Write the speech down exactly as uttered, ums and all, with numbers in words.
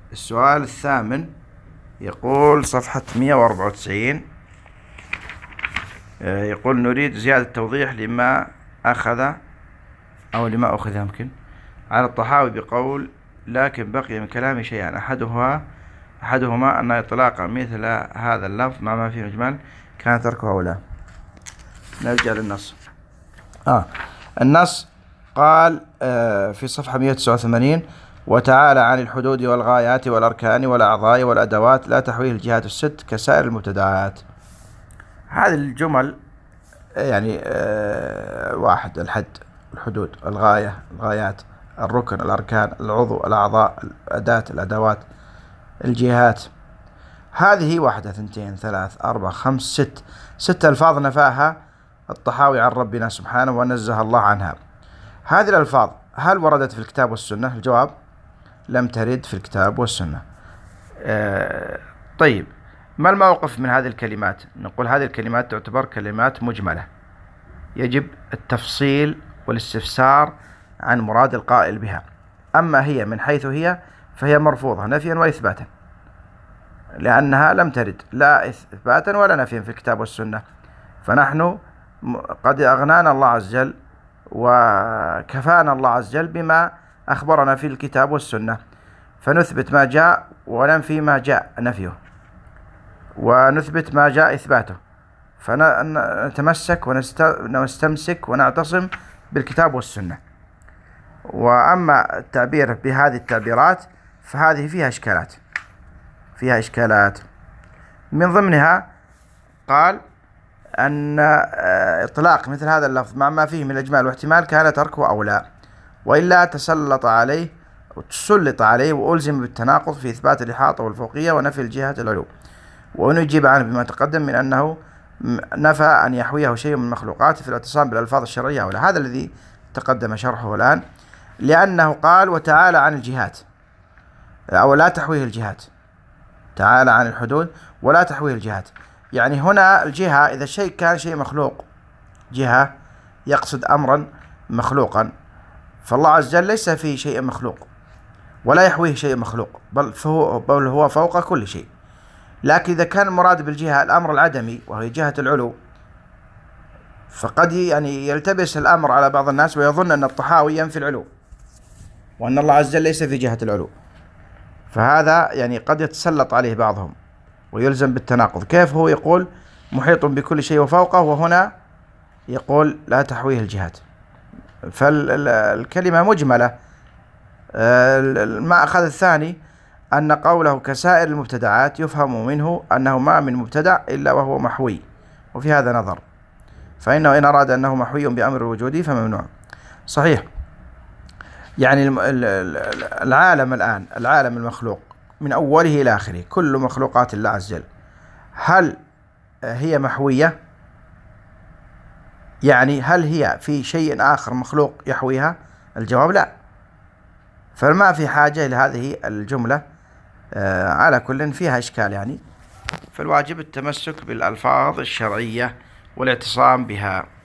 السؤال الثامن يقول صفحة مئة وأربعة وتسعين، يقول نريد زيادة توضيح لما أخذ أو لما أخذ يمكن على الطحاوي بقول لكن بقي من كلامي شيئان أحدها أحدهما أن إطلاق مثل هذا اللفظ مع ما فيه مجمل كان تركه أولى. نرجع للنص. آه النص قال آه في صفحة مئة وتسعة وثمانين: وتعالى عن الحدود والغايات والأركان والأعضاء والأدوات لا تحويه الجهات الست كسائر المبتدعات. هذه الجمل يعني آه واحد: الحد، الحدود، الغاية، الغايات، الركن، الأركان، العضو، الأعضاء، الأداة، الأدوات، الجهات. هذه واحدة، اثنتين، ثلاث، أربع، خمس، ست ست ألفاظ نفاها الطحاوي عن ربنا سبحانه ونزه الله عنها. هذه الألفاظ هل وردت في الكتاب والسنة؟ الجواب: لم ترد في الكتاب والسنة. آه طيب، ما الموقف من هذه الكلمات؟ نقول هذه الكلمات تعتبر كلمات مجملة، يجب التفصيل والاستفسار عن مراد القائل بها. أما هي من حيث هي فهي مرفوضة نفيا وإثباتا، لأنها لم ترد لا إثباتا ولا نفيا في الكتاب والسنة. فنحن قد أغنانا الله عز وجل وكفانا الله عز وجل بما أخبرنا في الكتاب والسنة، فنثبت ما جاء وننفي ما جاء نفيه، ونثبت ما جاء إثباته، فنتمسك ونستمسك ونعتصم بالكتاب والسنة. وأما التعبير بهذه التعبيرات فهذه فيها إشكالات فيها إشكالات من ضمنها قال أن إطلاق مثل هذا اللفظ مع ما فيه من الإجمال واحتمال كان تركه أولى، وإلا تسلط عليه وتسلط عليه وألزم بالتناقض في إثبات الإحاطة والفوقية ونفي الجهة العلو. ونجيب عنه بما تقدم من أنه نفى أن يحويه شيء من مخلوقاته في الاعتصام بالألفاظ الشرعية أولى. هذا الذي تقدم شرحه الآن، لأنه قال وتعالى عن الجهات أو لا تحويه الجهات، تعالى عن الحدود ولا تحويه الجهات. يعني هنا الجهة إذا شيء كان شيء مخلوق، جهة يقصد أمرا مخلوقا، فالله عز وجل ليس فيه شيء مخلوق ولا يحويه شيء مخلوق، بل فهو بل هو فوق كل شيء. لكن إذا كان المراد بالجهة الأمر العدمي وهي جهة العلو، فقد يعني يلتبس الأمر على بعض الناس ويظن أن الطحاوي ينفي العلو وأن الله عز وجل ليس في جهة العلو، فهذا يعني قد يتسلط عليه بعضهم ويلزم بالتناقض. كيف هو يقول محيط بكل شيء وفوقه وهنا يقول لا تحويه الجهات؟ فالكلمة مجملة. المأخذ الثاني أن قوله كسائر المبتدعات يفهم منه أنه ما من مبتدع إلا وهو محوي، وفي هذا نظر، فإنه إن أراد أنه محوي بأمر الوجود فممنوع. صحيح، يعني العالم الآن، العالم المخلوق من أوله إلى آخره كل مخلوقات الله عز وجل، هل هي محوية؟ يعني هل هي في شيء آخر مخلوق يحويها؟ الجواب لا. فما في حاجة إلى هذه الجملة. آه على كل فيها إشكال يعني، فالواجب التمسك بالألفاظ الشرعية والاعتصام بها.